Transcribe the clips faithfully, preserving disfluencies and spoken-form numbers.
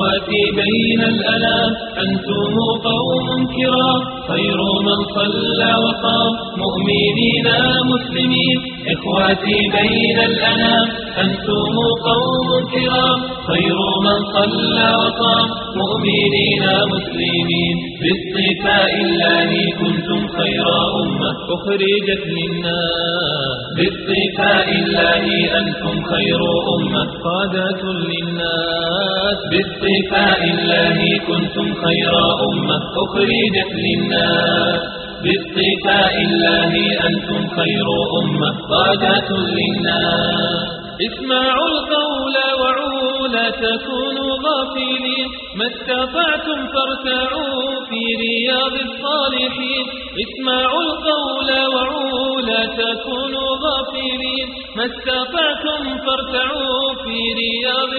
إخواتي بين الأنام أنتم قوم كرام خير من صلى وقام مؤمنين مسلمين. إخواتي بين الأنام أنتم قوم كرام خير من صلى وقام مؤمنين مسلمين. باصطفاء الله كنتم خير أمة أخرجت للناس. باصطفاء الله أنتم خير أمة قادة للناس. باصطفاء الله كنتم خير أمة أخرجت للناس. باصطفاء الله أنتم خير أمة قادة للناس. اسمعوا القول وعوا لا تكونوا غافلين ما استطعتم فارتعوا في رياض الصالحين. اسمعوا القول وعوا لا تكونوا غافلين ما استطعتم فارتعوا في رياض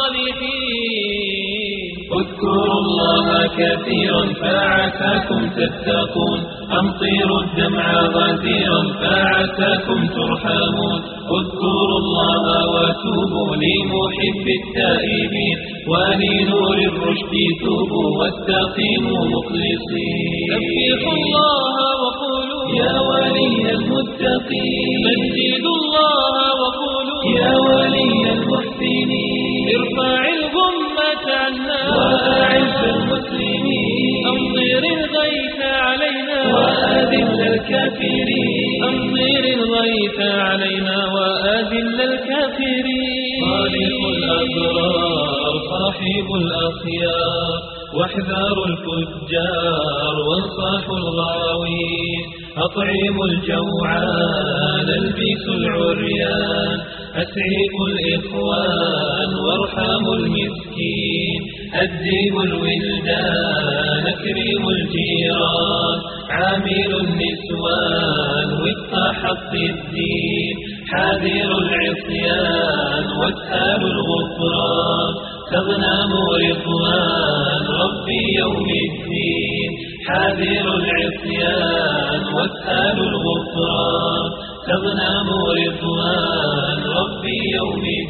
الصالحين. اذكروا الله كثيرا فعساكم تتقون أمطروا الدمع غزيرا فعساكم ترحمون. اذكروا الله وتوبوا لمحب التائبين ولنور الرشد توبوا واستقيموا مخلصين. سبحوا الله وقولوا يا ولي المتقين. مجدوا الله وقولوا يا ولي المحسنين. ارفع الغمة عنا وأعز المسلمين. أمطر الغيث علينا وأذل الكافرين. أمطر الغيث علينا وأذل الكافرين. خالق الأبرار صاحب الأخيار واحذروا الفجار وانصحوا الغاوين. أطعموا الجوعان البسوا العريان أسعفوا الإخوان وارحموا المسكين. أدبوا الولدان أكرموا الجيران عاملوا النسوان وفق حق الدين. حاذروا العصيان واسألوا الغفران تغنموا رضوان ربي يوم الدين. حاذروا العصيان واسألوا الغفران تغنموا رضوان ربي يوم الدين.